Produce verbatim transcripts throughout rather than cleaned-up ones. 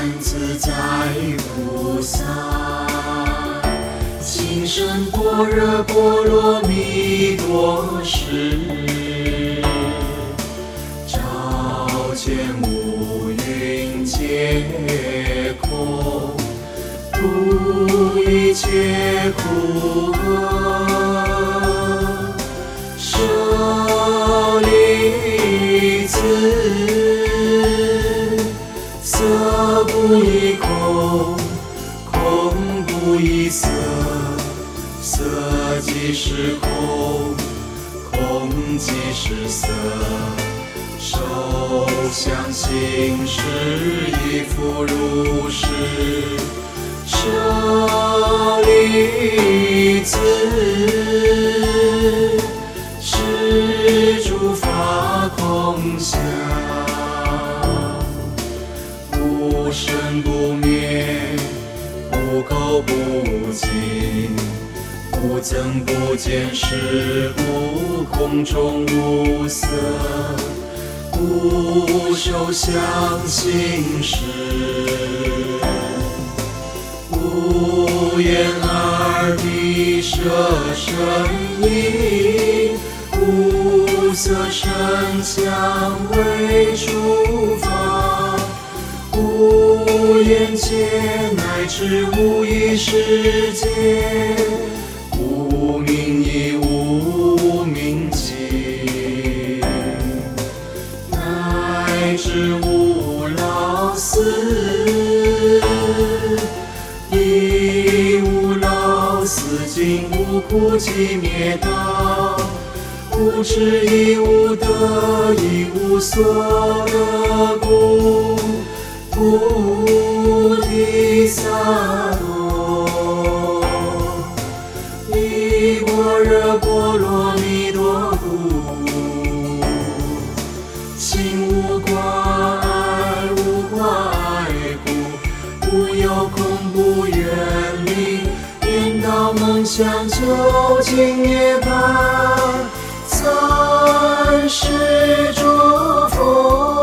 自在菩萨，亲生般若波罗蜜多时，照见五蕴皆空，度一切苦厄，舍利子，色不异空，空不异色，色即是空，空即是色，受想行识亦复如是。舍利子，是诸法空相，不生不灭，不垢不净，不增不减，是故空中无色，不受想行识，无眼耳鼻舌身意，无色声香味触法，无眼界乃至无意识界，无明亦无明尽，乃至无老死，亦无老死尽，无苦集灭道，无智亦无得，亦无所得故，菩提萨埵，依般若波罗蜜多故，心无挂碍，无挂碍故，无有空不远离，颠倒梦想究竟涅槃，三世诸佛。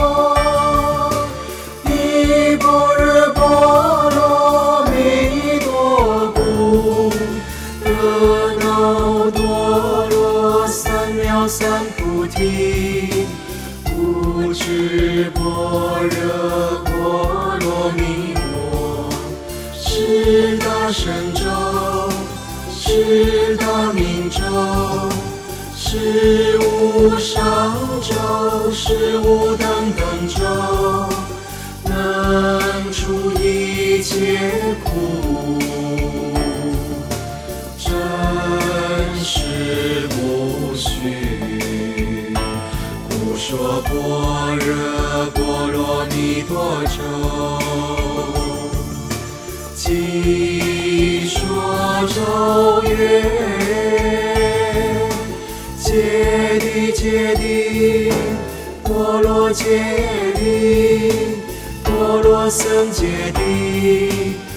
三菩提，不知般若波罗蜜多，是大神咒，是大明咒，是无上咒，是无等等咒，能除一切苦，真实不虚。故说般若波罗蜜多咒，即说咒曰：揭谛揭谛，波罗揭谛，波罗僧揭谛，